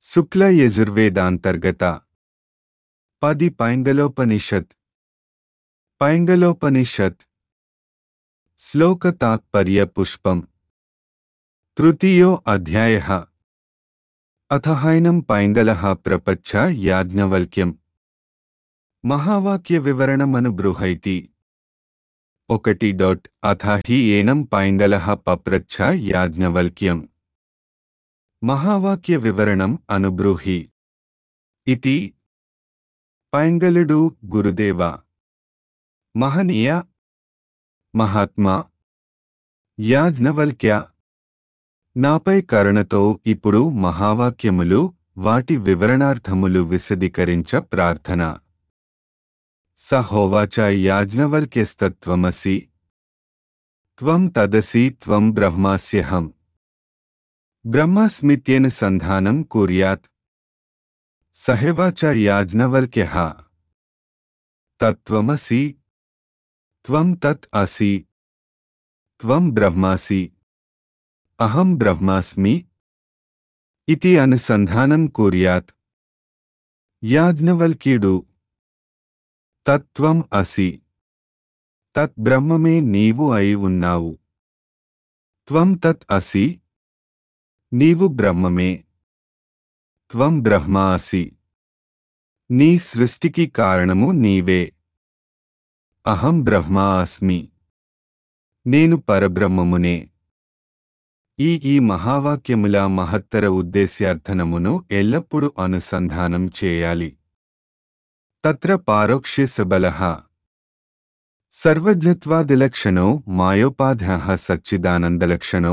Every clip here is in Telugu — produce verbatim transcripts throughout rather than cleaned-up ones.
శుక్ల యజుర్వేదాంతర్గత పది పైంగలోపనిషత్ పైంగలోపనిషత్ శ్లోక తాత్పర్య పుష్పం తృతీయో అధ్యాయః అథహైనం పైంగలః ప్రపచ్చ యాజ్ఞవల్క్యం మహావాక్య వివరణమనుబృహైతి ఒకటి డాట్ అథ హి ఏనం పైంగలః పప్రచ్ఛ యాజ్ఞవల్క్యం మహావాక్య వివరణం అనుబ్రూహి ఇతి పైంగలుడు గురుదేవ మహనీయ మహాత్మా యాజ్ఞవల్క్య నాపై కరుణతో ఇప్పుడు మహావాక్యములు వాటి వివరణార్థములు విశదీకరించ ప్రార్థన. సహోవాచ యాజ్ఞవల్క్యస్తత్వమసి త్వం తదసి త్వం బ్రహ్మాస్యహం బ్రహ్మాస్మిత్యేనుసంధానం కుర్యాత్. సహేవాచ యాజ్ఞవల్క్యః తత్వమసి త్వం తత్ అసి త్వం బ్రహ్మాసి అహం బ్రహ్మాస్మి ఇతి అనుసంధానం కుర్యాత్. యాజ్ఞవల్క్యుడు తత్వం అసి తత్ బ్రహ్మమే నీవు అయి ఉన్నావు. త్వం తత్ అసి నీవు బ్రహ్మమే. త్వం బ్రహ్మా అసి నీ సృష్టికి కారణము నీవే. అహం బ్రహ్మా అస్మి నేను పరబ్రహ్మమునే. ఈ ఈ మహావాక్యముల మహత్తర ఉద్దేశ్యార్థనమును ఎల్లప్పుడూ అనుసంధానం చేయాలి. తత్ర పారోక్ష్య సబలః సర్వజ్ఞత్వాదిలక్షణో మాయోపాధ్యాః సచ్చిదానందలక్షణో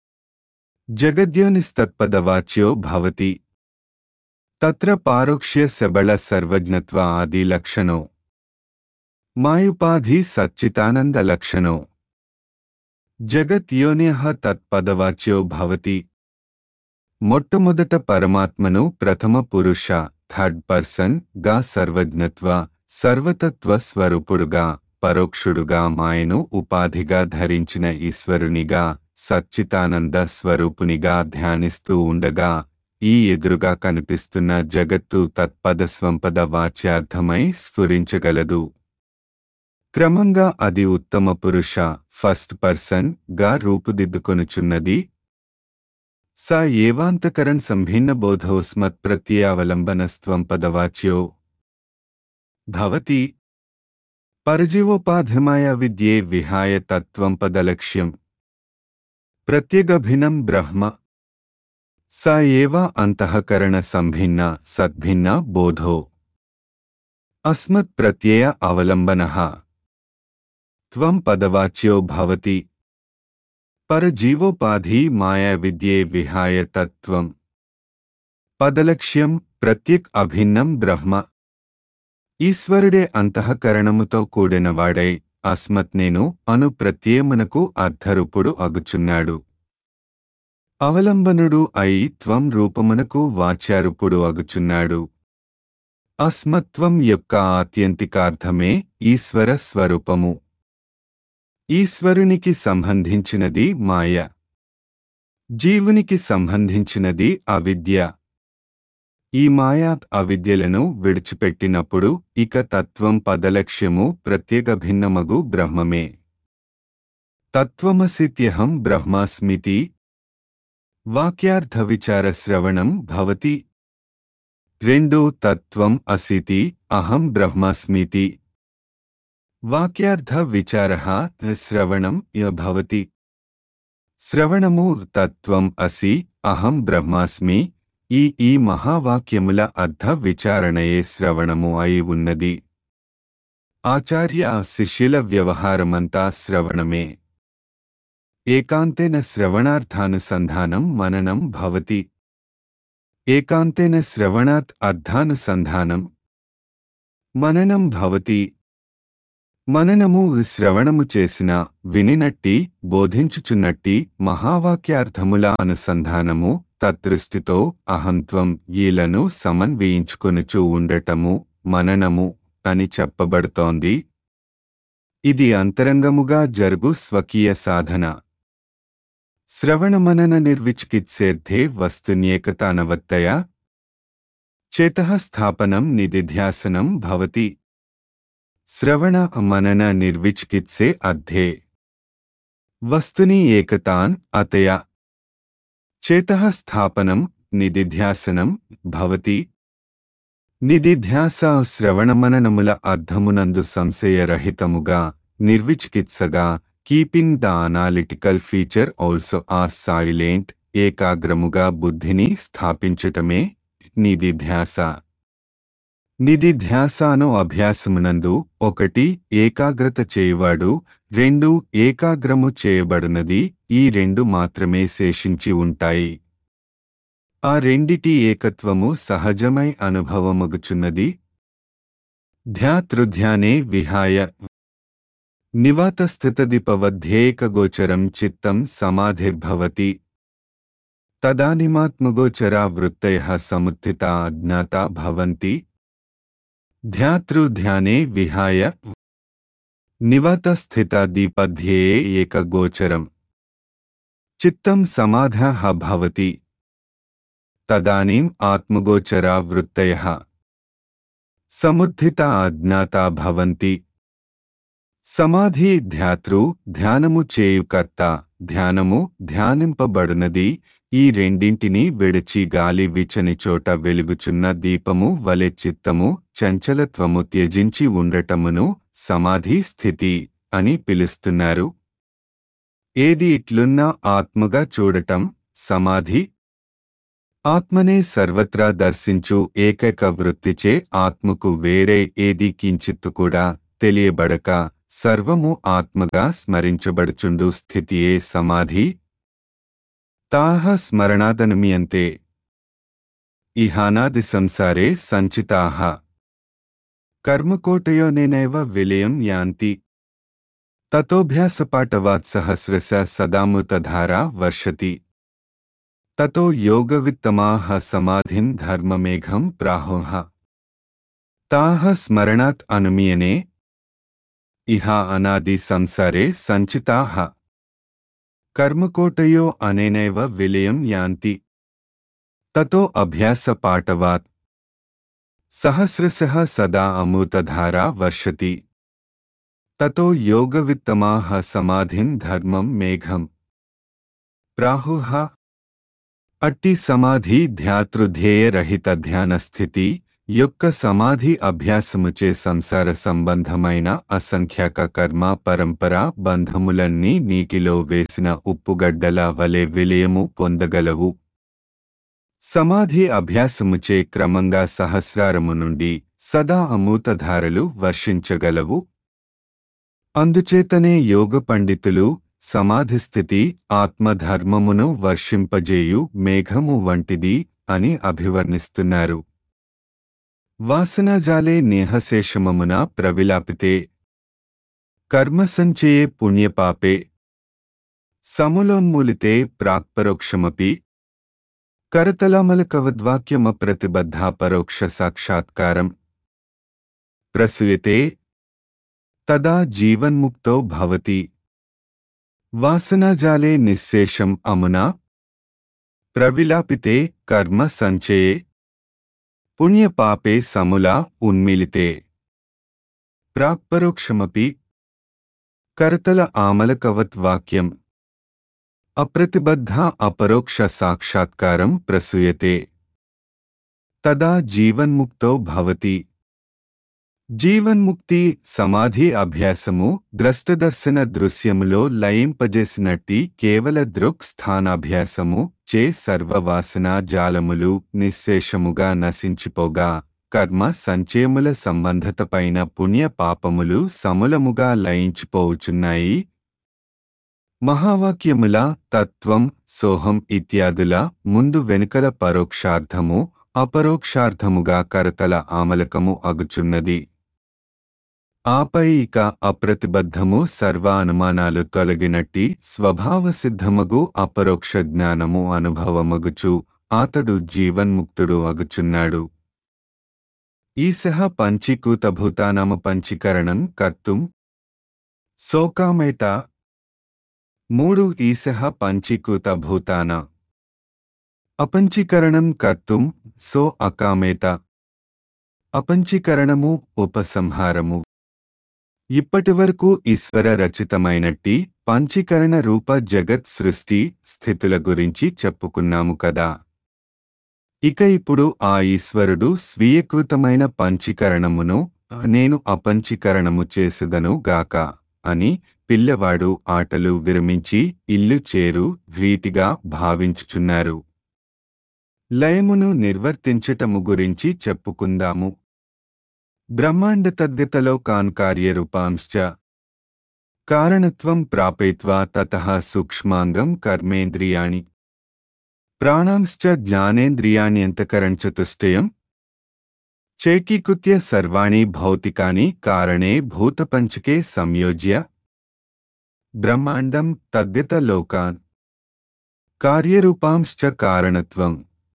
జగద్యోనిస్తత్పదవాచ్యో భవతి. తత్ర పారోక్ష్య సబల సర్వజ్ఞత్వ ఆది లక్షణో మాయుపాధి సచ్చిదానందలక్షణో జగత్యోన్యః తత్పదవాచ్యో భవతి. మొట్టమొదట పరమాత్మను ప్రథమ పురుష థర్డ్ పర్సన్ గా సర్వజ్ఞత్వ సర్వతత్వ స్వరూపుడుగా పరోక్షుడుగా మాయను ఉపాధిగా ధరించిన ఈశ్వరునిగా సచ్చిదానంద స్వరూపునిగా ధ్యానిస్తూ ఉండగా ఈ ఎదురుగా కనిపిస్తున్న జగత్తు తత్పద స్వంపద వాచ్యార్థమై స్ఫురించగలదు. క్రమంగా అది ఉత్తమ పురుష ఫస్ట్ పర్సన్ గా రూపుదిద్దుకొనుచున్నది. స ఏవాంతకరణ్ సంభిన్న బోధోస్మత్ ప్రత్యయావలంబనస్త్వం పదవాచ్యో భవతి. పరజీవోపాధిమాయ విద్యే విహాయ తత్వం పదలక్ష్యం ప్రత్యేగభిన్నం బ్రహ్మ. స ఏవ అంతఃకరణ సంభిన్న సద్భిన్న బోధో అస్మత్ ప్రత్యయ అవలంబనః త్వం పదవాచ్యో భవతి. పరజీవోపాధి మాయా విద్యే విహాయ తత్వం పదలక్ష్యం ప్రత్యేక్ అభిన్నం బ్రహ్మ. ఈశ్వరుడే అంతఃకరణముతో కూడినవాడై అస్మత్ నేను అను ప్రత్యయమునకు అర్థరూపుడు అగుచున్నాడు. అవలంబనుడు అయి త్వం రూపమునకు వాచ్యారూపుడు అగుచున్నాడు. అస్మత్వం యొక్క ఆత్యంతికార్థమే ఈశ్వర స్వరూపము. ఈశ్వరునికి సంబంధించినది మాయ, జీవునికి సంబంధించినది అవిద్య. ఈ మాయాత్ అవిద్యలను విడిచిపెట్టినప్పుడు ఇక తత్వం పదలక్ష్యము ప్రత్యేగభిన్నమగు బ్రహ్మమే. తత్వమసిత్యహం బ్రహ్మాస్మితి వాక్యార్థ విచార శ్రవణం భవతి. రెండు తత్వం అసితి అహం బ్రహ్మాస్మితి వాక్యార్థ విచారః శ్రవణం య భవతి. శ్రవణము తత్వం అసి అహం బ్రహ్మాస్మి ఈ ఈ మహావాక్యముల అర్థ విచారణయే శ్రవణము అయి ఉన్నది. ఆచార్య శిష్యుల వ్యవహారమంతా శ్రవణమే. ఏకాంతేన శ్రవణార్థానుసంధానం మననం భవతి. ఏకాంతేన శ్రవణాత్ అర్థానుసంధానం మననం భవతి. మననము శ్రవణము చేసిన వినినట్టి బోధించుచున్నట్టి మహావాక్యార్థముల అనుసంధానము తదృష్టితో అహంత్వం ఈలను సమన్వయించుకొనుచూ ఉండటము మననము అని చెప్పబడుతోంది. ఇది అంతరంగముగా జరుగు స్వకీయ సాధన. శ్రవణమనన నిర్విచికిత్సేర్థే వస్తున్యేకతానవత్తయ చేతః స్థాపనం నిదిధ్యాసనం భవతి. శ్రవణ మనన నిర్విచికిత్సే అర్థే వస్తుని ఏకతాన్ అతయ చేతః స్థాపనం నిదిధ్యాసనం భవతి. నిదిధ్యాస శ్రవణమననముల అర్థమునందు సంశయరహితముగా నిర్విచికిత్సగా keeping the analytical feature also are silent ఏకాగ్రముగా బుద్ధిని స్థాపించటమే నిదిధ్యాస. నిదిధ్యాసను అభ్యాసమునందు ఒకటి ఏకాగ్రత చేయువాడు, రెండు ఏకాగ్రము చేయబడునది, ఈ రెండు మాత్రమే శేషించి ఉంటాయి. ఆ రెండిటి ఏకత్వము సహజమై అనుభవమగుచున్నది. ధ్యాతృధ్యానే విహాయ నివాతస్థితదీపవధ్యేకగోచరం చిత్తం సమాధిర్భవతి. తదానిమాత్మగోచరా వృత్తయః సముత్థితా అజ్ఞాతా భవంతి. ధ్యాతృధ్యానే విహాయ నివాతస్థితదీపధ్యేయే ఏకగోచరం చిత్తం సమాధః భవతి. తదానీం ఆత్మగోచరా వృత్తయః సముత్థితా అజ్ఞాతా భవంతి. సమాధి ధ్యాతృ ధ్యానము చేయుకర్త, ధ్యానము ధ్యానింపబడునది. ఈ రెండింటినీ విడిచి గాలి వీచని చోట వెలుగుచున్న దీపము వలె చిత్తము చంచలత్వము త్యజించి ఉండటమును సమాధి స్థితి అని పిలుస్తున్నారు. ఏది ఇట్లున్నా ఆత్మగా చూడటం సమాధి. ఆత్మనే సర్వత్రా దర్శించు ఏకైక వృత్తిచే ఆత్మకు వేరే ఏదీ కించిత్తు కూడా తెలియబడక సర్వము ఆత్మగా స్మరించబడుచుండు స్థితియే సమాధి. తాః స్మరణాదనుమీయంతే ఇహానాది సంసారే సంచితాః కర్మకోటయోనేనైవ విలయం యాంతి. తతోభ్యాసపాటవాత్ సహస్రశ సదామృతధారా వర్షతి. తతో యోగవిత్తమాః సమాధిం ధర్మమేఘం ప్రాహుః. తాః స్మరణాత్ అనుమీయనే ఇహ అనాది సంసారే సంచితాః కర్మకోటయో అనేనైవ విలయం యాంతి. తతో అభ్యాస పాటవాత్ సహస్రశః సదా అమృతధారా వర్షతి. తతో యోగవిత్తమాః సమాధిం ధర్మం మేఘం ప్రాహుః. అట్టి సమాధి ధ్యాతృధ్యేయ రహిత ధ్యానస్థితి యొక్క సమాధి అభ్యాసముచే సంసార సంబంధమైన అసంఖ్యాక కర్మ పరంపర బంధములన్నీ నీటిలో వేసిన ఉప్పుగడ్డల వలె విలయము పొందగలవు. సమాధి అభ్యాసముచే క్రమంగా సహస్రారము నుండి సదా అమృతధారలు వర్షించగలవు. అందుచేతనే యోగ పండితులు సమాధిస్థితి ఆత్మధర్మమును వర్షింపజేయు మేఘము వంటిది అని అభివర్ణిస్తున్నారు. వాసనాజాలే నేహశేషమమున ప్రవిలాపితే కర్మసంచయే పుణ్యపాపే సములోన్మూలితే ప్రాక్పరోక్షమపి. కరతలామలకవద్వాక్యమప్రతిబద్ధా పరోక్ష సాక్షాత్కారం ప్రసూయతే తదా జీవన్ముక్తో భవతి. వాసనాజాలే నిశ్శేషం అమునా ప్రవిలాపితే కర్మ సంచయే పుణ్యపాపే సములా ఉన్మిలితే ప్రాక్పరోక్షమపి. కరతల ఆమలకవత్ వాక్యం అప్రతిబద్ధ అపరోక్ష సాక్షాత్కారం ప్రసూయతే తదా జీవన్ముక్తో భవతి. జీవన్ముక్తి సమాధి అభ్యాసము ద్రష్టదర్శన దృశ్యములో లయింపజేసినట్టి కేవల దృక్ స్థానాభ్యాసము చే సర్వవాసనా జాలములు నిశ్శేషముగా నశించిపోగా కర్మ సంచయముల సంబంధతపైన పుణ్య పాపములు సమూలముగా లయించిపోవుచున్నాయి. మహావాక్యముల తత్వం సోహం ఇత్యాదుల ముందు వెనుకల పరోక్షార్థము అపరోక్షార్థముగా కరతల ఆమలకము అగుచున్నది. ఆపై ఇక అప్రతిబద్ధము సర్వ అనుమానాలు తొలగినట్టి స్వభావసిద్ధమగు అపరోక్ష జ్ఞానము అనుభవమగుచు ఆతడు జీవన్ముక్తుడు అగుచున్నాడు. ఈసహ పంచీకూతభూతానామ పంచీకరణం కర్తుం సోకామేత. మూడు ఈసహ పంచీకూత భూతాన అపంచీకరణం కర్తుం సో అకామేత. అపంచీకరణము ఉపసంహారము. ఇప్పటివరకు ఈశ్వర రచితమైనట్టి పంచీకరణ రూప జగత్ సృష్టి స్థితుల గురించి చెప్పుకున్నాము కదా. ఇక ఇప్పుడు ఆ ఈశ్వరుడు స్వీయకృతమైన పంచీకరణమును నేను అపంచీకరణము చేసెదను గాక అని పిల్లవాడు ఆటలు విరమించి ఇల్లు చేరు రీతిగా భావించుచున్నారు. లయమును నిర్వర్తించటము గురించి చెప్పుకుందాము. బ్రహ్మాండ తద్గతలో కాన్ కార్యరూపాంశ్చ కారణత్వం ప్రాపయిత్వా తతః సూక్ష్మాంగం కర్మేంద్రియాణి ప్రాణాంశ్చ జ్ఞానేంద్రియాణ్యంతకరణచతుష్టయం చైకీకృత్య సర్వాణి భౌతికాని కారణే భూతపంచకే సంయోజ్య. బ్రహ్మాండం తద్గత లోకాన్ కార్యరూపాంశ్చ కారణత్వం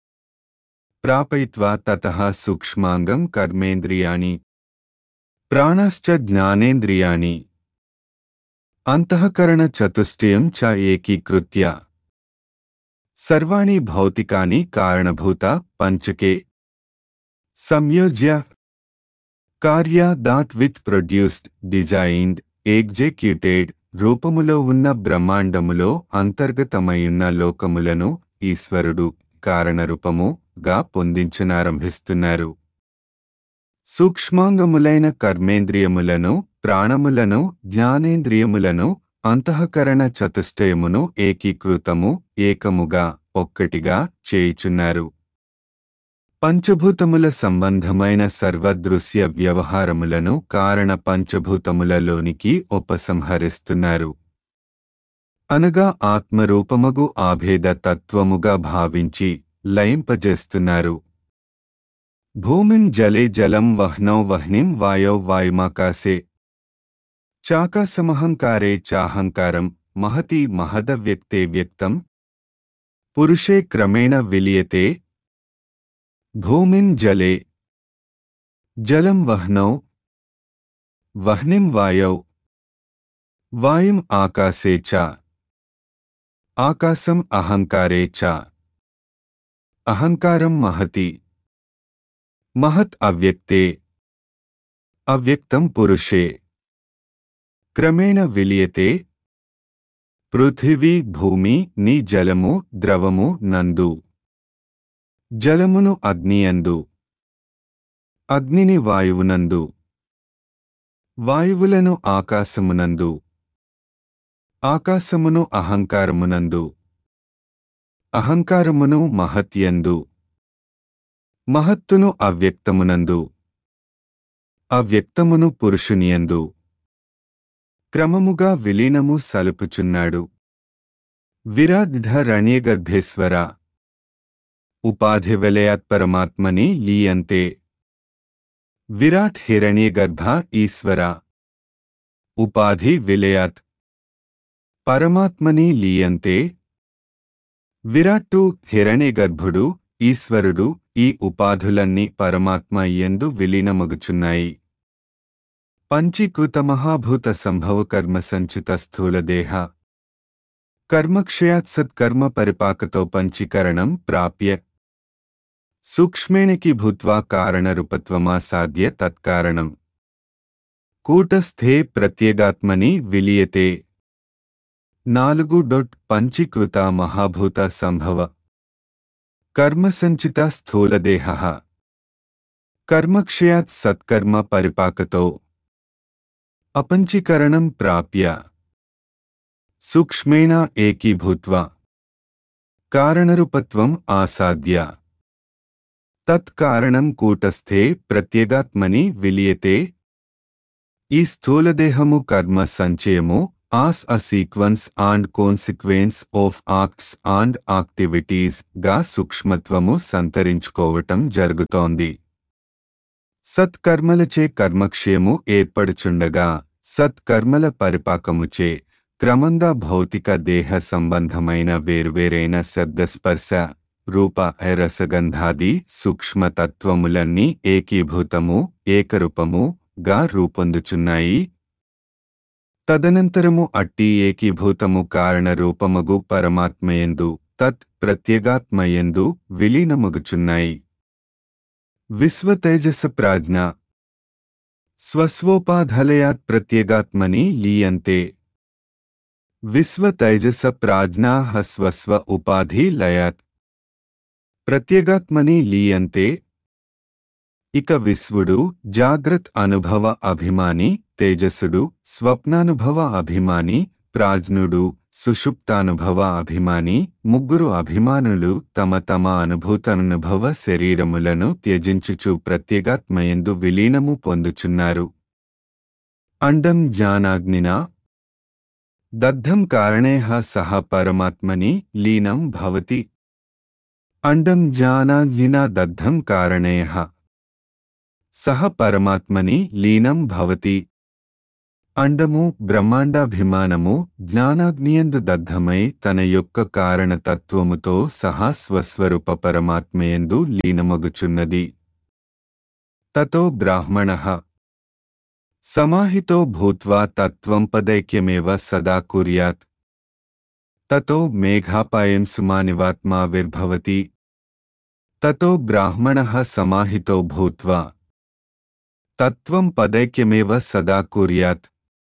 ప్రాపయిత్వా తతః సూక్ష్మాంగం కర్మేంద్రియాణి ప్రాణశ్చ జ్ఞానేంద్రియాణి అంతఃకరణ చతుష్టయం చ ఏకీకృత్య సర్వాణి భౌతికాని కారణభూత పంచకే సంయోజ్య. కార్య that which produced designed executed రూపములో ఉన్న బ్రహ్మాండములో అంతర్గతమైయున్న లోకములను ఈశ్వరుడు కారణరూపముగా పొందించనారంభిస్తున్నారు. సూక్ష్మాంగములైన కర్మేంద్రియములను ప్రాణములను జ్ఞానేంద్రియములను అంతఃకరణ చతుష్టయమును ఏకీకృతము ఏకముగా ఒక్కటిగా చేయుచున్నారు. పంచభూతముల సంబంధమైన సర్వదృశ్య వ్యవహారములను కారణ పంచభూతములలోనికి ఉపసంహరిస్తున్నారు. అనగా ఆత్మరూపమగు ఆభేద తత్వముగా భావించి లయింపజేస్తున్నారు. భూమిం జలే జలం వహ్నౌ వహ్నిం వాయౌ వాయుమాకాశే చాకాశమహంకారే చాహంకారం మహతి మహదవ్యక్తే వ్యక్తం పురుషే క్రమేణ విలీయతే. భూమిం జలే జలం వహ్నౌ వహ్నిం వాయౌ వాయుం ఆకాశే చ ఆకాశం అహంకారే చ అహంకారం మహతి మహత్ అవ్యక్తే అవ్యక్తం పురుషే క్రమేణ విలీయతే. పృథివీ భూమి ని జలము ద్రవము నందు జలమును అగ్నియందు అగ్నిని వాయువునందు వాయువులను ఆకాశమునందు ఆకాశమును అహంకారమునందు అహంకారమును మహత్యందు మహత్తును అవ్యక్తమునందు అవ్యక్తమును పురుషునియందు క్రమముగా విలీనము సలుపుచున్నాడు. విరాడ్ఢరణ్యగర్భేశ్వర ఉపాధివిలయాత్ పరమాత్మని లీయంతే. విరాట్ హిరణ్యగర్భ ఈశ్వర ఉపాధి విలయాత్ పరమాత్మని లీయంతే. విరాట్టు హిరణ్యగర్భుడు ఈశ్వరుడు ఈ ఉపాధులన్నీ పరమాత్మ యందు విలీనమగుచున్నాయి. పంచీకృత మహాభూత సంభవ కర్మ సంచిత స్థూలదేహ కర్మక్షయాత్ సత్కర్మ పరిపాకతో పంచీకరణం ప్రాప్య సూక్ష్మేణకి భూత్వా కారణరూపత్వమాసాద్య తత్కారణం కూటస్థే ప్రత్యేగాత్మని విలీయతే. నాలుగు డొట్ పంచీకృత మహాభూత సంభవ కర్మసంచిత స్థూలదేహ కర్మక్షయాత్ సత్కర్మ పరిపాకతో అపంచీకరణం ప్రాప్య సూక్ష్మేణ ఏకీభూత్వా కారణరూపత్వం ఆసాద్య తత్కారణం కూటస్థే ప్రత్యేగాత్మని విలీయతే. ఈ స్థూలదేహము కర్మ సంచయము as a sequence and consequence of acts and activities గా సూక్ష్మత్వము సంతరించుకోవటం జరుగుతోంది. సత్కర్మలచే కర్మక్షయము ఏర్పడుచుండగా సత్కర్మల పరిపాకముచే క్రమంగా భౌతిక దేహ సంబంధమైన వేర్వేరైన శబ్దస్పర్శ రూప రసగంధాది సూక్ష్మతత్వములన్నీ ఏకీభూతము ఏకరూపము గా రూపొందుచున్నాయి. తదనంతరము అట్టి ఏకీభూతము కారణరూపమగు పరమాత్మయందు తత్ ప్రత్యేగాత్మయందు విలీనమగుచున్నాయి. విశ్వతేజస ప్రాజ్ఞ స్వస్వోపాధలయాత్ ప్రత్యేగాత్మని లీయంతే. విశ్వతైజస ప్రాజ్ఞాః స్వస్వ ఉపాధి లయాత్ ప్రత్యేగాత్మని లీయంతే. ఇక విశ్వుడు జాగ్రత్ అనుభవ అభిమాని, తేజస్సుడు స్వప్నానుభవ అభిమాని, ప్రాజ్ఞుడు సుషుప్తానుభవ అభిమాని, ముగ్గురు అభిమానులు తమ తమ అనుభూతానుభవ శరీరములను త్యజించుచు ప్రత్యేగాత్మయందు విలీనము పొందుచున్నారు. అండం జ్ఞానాగ్నినా దగ్ధం కారణేః సహ పరమాత్మని లీనం భవతి. అండం జ్ఞానాగ్నినా దగ్ధం కారణేః సహ పరమాత్మని లీనం భవతి. అండము బ్రహ్మాండాభిమానము జ్ఞానాగ్నియందు దగ్ధమై తన యొక్క కారణతత్వముతో సహా స్వస్వరూప పరమాత్మయందు లీనమగుచున్నది. తతో బ్రాహ్మణః సమాహితో భూత్వా తత్వం పదైక్యమేవ సదా కుర్యాత్. తతో మేఘాపాయం సుమానివాత్మావిర్భవతి. తతో బ్రాహ్మణః సమాహితో భూత్వా తత్వం పదైక్యమేవ సదా కుర్యాత్.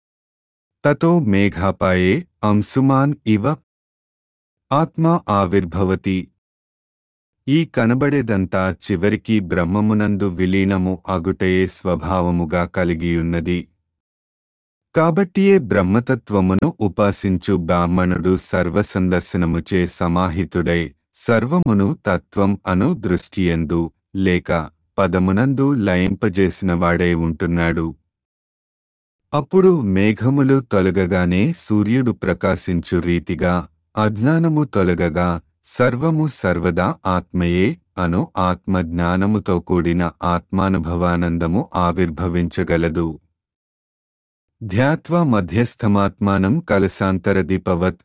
తతో మేఘాపాయే అంశుమాన్ ఇవ ఆత్మా ఆవిర్భవతి. ఈ కనబడేదంతా చివరికి బ్రహ్మమునందు విలీనము అగుటయే స్వభావముగా కలిగియున్నది. కాబట్టియే బ్రహ్మతత్వమును ఉపాసించు బ్రాహ్మణుడు సర్వసందర్శనముచే సమాహితుడై సర్వమును తత్వం అను దృష్టియందు లేక పదమునందు లయింపజేసినవాడై ఉంటున్నాడు. అప్పుడు మేఘములు తొలగగానే సూర్యుడు ప్రకాశించు రీతిగా అజ్ఞానము తొలగగా సర్వము సర్వదా ఆత్మయే అను ఆత్మజ్ఞానముతో కూడిన ఆత్మానుభవానందము ఆవిర్భవించగలదు. ధ్యాత్వా మధ్యస్థమాత్మానం కలశాంతరదీపవత్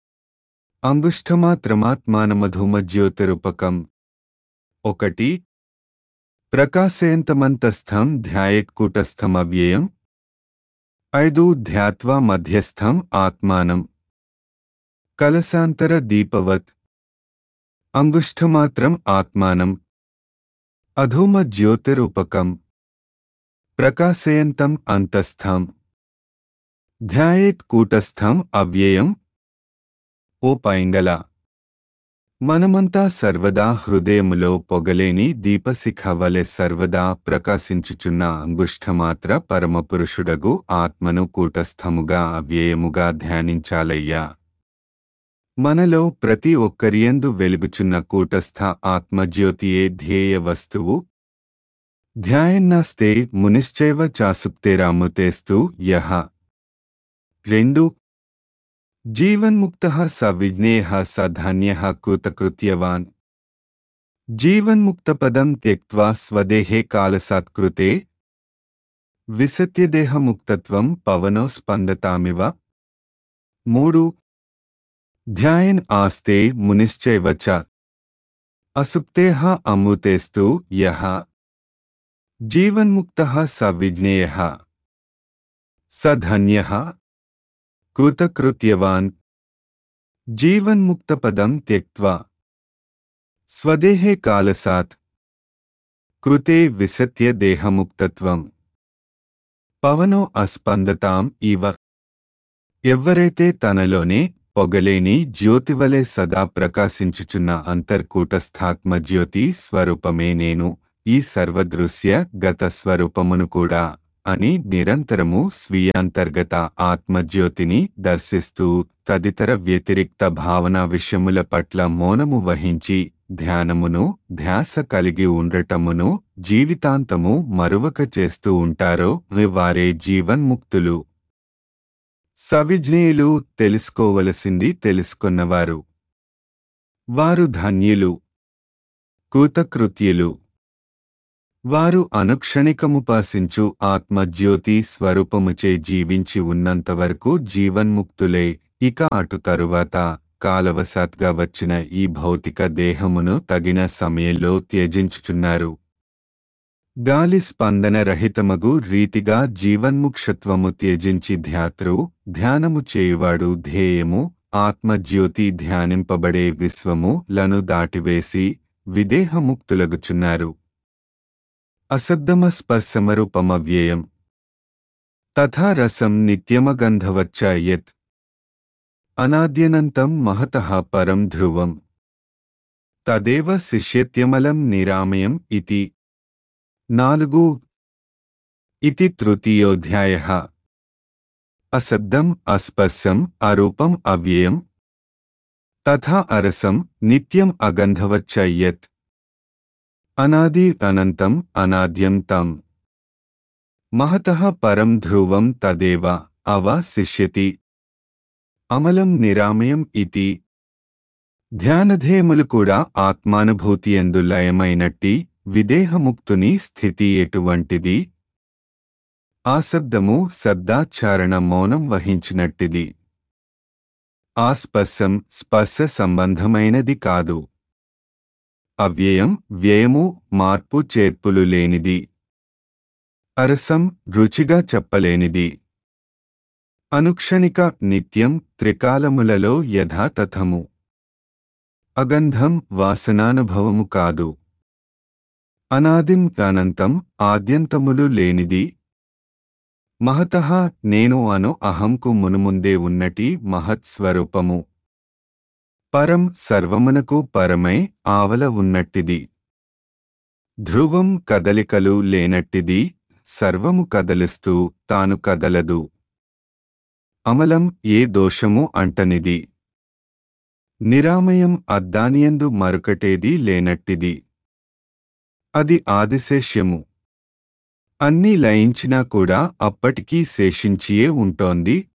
అంగుష్ఠమాత్రమాత్మానమధూమజ్యోతిరూపకం. ఒకటి ప్రకాశయంతమంతస్థం ధ్యాయేత్కూటస్థమవ్యయం. ఐదు ధ్యాత్వా మధ్యస్థం ఆత్మానం కలశాంతర దీపవత్ అంగుష్ఠమాత్రం ఆత్మానం అధూమ జ్యోతిరూపకం ప్రకాశయంతం అంతస్థం ధ్యాయేత్ కూటస్థం అవ్యయం. ఓ పైంగల, మనమంతా సర్వదా హృదయములో పొగలేని దీపశిఖ వలె సర్వదా ప్రకాశించుచున్న అంగుష్ఠమాత్ర పరమపురుషుడగు ఆత్మను కూటస్థముగా అవ్యయముగా ధ్యానించాలయ్యా. మనలో ప్రతి ఒక్కరియందు వెలుగుచున్న కూటస్థ ఆత్మజ్యోతియే ధ్యేయ వస్తువు. ధ్యాయన్నాస్తే మునిశ్చైవ చాసుప్తేరాముతేస్తు యః. రెండు జీవన్ముక్తః స విజ్ఞేయః స ధన్యః కృతకృత్యవాన్. జీవన్ముక్తపదం త్యక్త్వా స్వదేహే కాలసాత్కృతే విసత్యదేహముక్తత్వం పవనో స్పందతామివ. మూడు ధ్యాయన్ ఆస్తే మునిశ్చైవ చ అసుప్తేః అమృతేస్తు యః. జీవన్ముక్తః స విజ్ఞేయః స ధన్యః కృతకృత్యవాన్. జీవన్ముక్తపదం త్యక్త్వా స్వదేహే కాలసాత్ కృతే విసత్య దేహముక్తత్వం పవనో అస్పందతాం ఇవ. ఎవ్వరైతే తనలోనే పొగలేని జ్యోతివలె సదా ప్రకాశించుచున్న అంతర్కూటస్థాత్మజ్యోతి స్వరూపమే నేను, ఈ సర్వదృశ్య గత స్వరూపమును కూడా అని నిరంతరము స్వీయాంతర్గత ఆత్మజ్యోతిని దర్శిస్తూ తదితర వ్యతిరిక్త భావన విషయముల పట్ల మౌనము వహించి ధ్యానమును ధ్యాస కలిగి ఉండటమును జీవితాంతము మరువక చేస్తూ ఉంటారో వారే జీవన్ముక్తులు. సవిజ్ఞేయులు, తెలుసుకోవలసింది తెలుసుకున్నవారు. వారు ధన్యులు, కృతకృత్యులు. వారు అనుక్షణికముపాసించు ఆత్మజ్యోతి స్వరూపముచే జీవించి ఉన్నంతవరకు జీవన్ముక్తులే. ఇక అటు తరువాత కాలవశాత్గా వచ్చిన ఈ భౌతిక దేహమును తగిన సమయంలో త్యజించుచున్నారు. గాలి స్పందన రహితమగు రీతిగా జీవన్ముక్షత్వము త్యజించి ధ్యాతృ ధ్యానము చేయువాడు ధ్యేయము ఆత్మజ్యోతి ధ్యానింపబడే విశ్వము లను దాటివేసి విదేహముక్తులగుచున్నారు. అశబ్దమ స్పర్శమరూపమవ్యయం తథా రసం నిత్యమగంధవచ్చ యత్ అనాద్యనంతం మహతః పరం ధ్రువం తదేవ శిష్యత్యమలం నిరామయం ఇతి. నాలుగు ఇతి తృతీయోధ్యాయః. అశబ్దం అస్పర్శం అరూపం అవ్యయం తథా అరసం నిత్యం అగంధవచ్చ యత్ అనాది అనంతం అనాద్యం తం మహతః పరం ధ్రువం తదేవ అవశిష్యతి అమలం నిరామయం ఇతి. ధ్యానధేయములు కూడా ఆత్మానుభూతియందు లయమైనట్టి విదేహముక్తుని స్థితి ఎటువంటిది? ఆశబ్దము శబ్దాచ్చారణ మౌనం వహించినట్టిది. ఆస్పర్శం స్పర్శ సంబంధమైనది కాదు. అవ్యయం వ్యయము మార్పు చేర్పులు లేనిది. అరసం రుచిగా చెప్పలేనిది. అనుక్షణిక నిత్యం త్రికాలములలో యథాతథము. అగంధం వాసనానుభవము కాదు. అనాదిం అనంతం ఆద్యంతములు లేనిది. మహతః నేను అను అహంకు మునుముందే ఉన్నటి మహత్స్వరూపము. పరం సర్వమునకు పరమై ఆవల ఉన్నట్టిది. ధ్రువం కదలికలు లేనట్టిది, సర్వము కదలిస్తూ తాను కదలదు. అమలం ఏ దోషము అంటనిది. నిరామయం అద్దానియందు మరొకటేది లేనట్టిది. అది ఆదిశేష్యము. అన్నీ లయించినా కూడా అప్పటికీ శేషించియే ఉంటోంది.